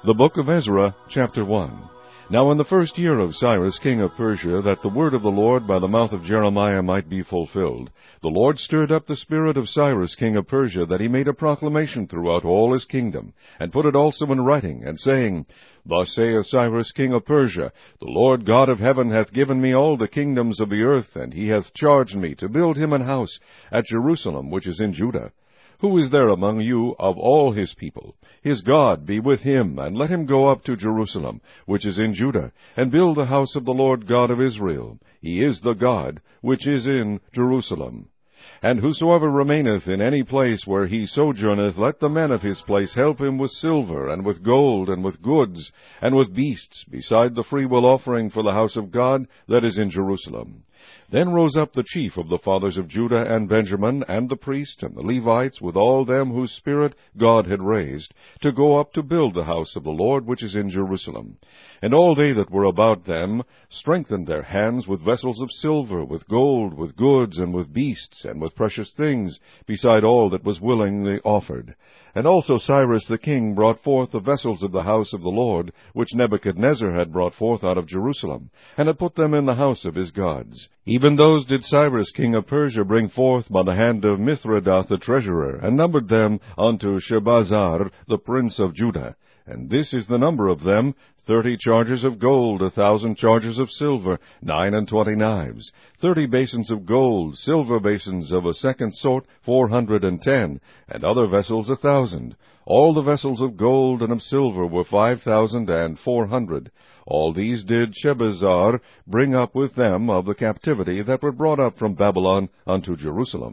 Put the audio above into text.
The Book of Ezra, chapter 1. Now in the first year of Cyrus king of Persia, that the word of the Lord by the mouth of Jeremiah might be fulfilled, the Lord stirred up the spirit of Cyrus king of Persia, that he made a proclamation throughout all his kingdom, and put it also in writing, and saying, Thus saith Cyrus king of Persia, The Lord God of heaven hath given me all the kingdoms of the earth, and he hath charged me to build him an house at Jerusalem, which is in Judah. Who is there among you of all his people? His God be with him, and let him go up to Jerusalem, which is in Judah, and build the house of the Lord God of Israel. He is the God which is in Jerusalem. And whosoever remaineth in any place where he sojourneth, let the men of his place help him with silver, and with gold, and with goods, and with beasts, beside the freewill offering for the house of God that is in Jerusalem. Then rose up the chief of the fathers of Judah and Benjamin, and the priests, and the Levites, with all them whose spirit God had raised, to go up to build the house of the Lord which is in Jerusalem. And all they that were about them strengthened their hands with vessels of silver, with gold, with goods, and with beasts, and with precious things, beside all that was willingly offered. And also Cyrus the king brought forth the vessels of the house of the Lord, which Nebuchadnezzar had brought forth out of Jerusalem, and had put them in the house of his gods. Even those did Cyrus king of Persia bring forth by the hand of Mithredath the treasurer, and numbered them unto Shebazar the prince of Judah. And this is the number of them, 30 chargers of gold, 1,000 chargers of silver, 29 knives, 30 basins of gold, silver basins of a second sort, 410, and other vessels 1,000. All the vessels of gold and of silver were 5,400. All these did Shebazar bring up with them of the captivity that were brought up from Babylon unto Jerusalem.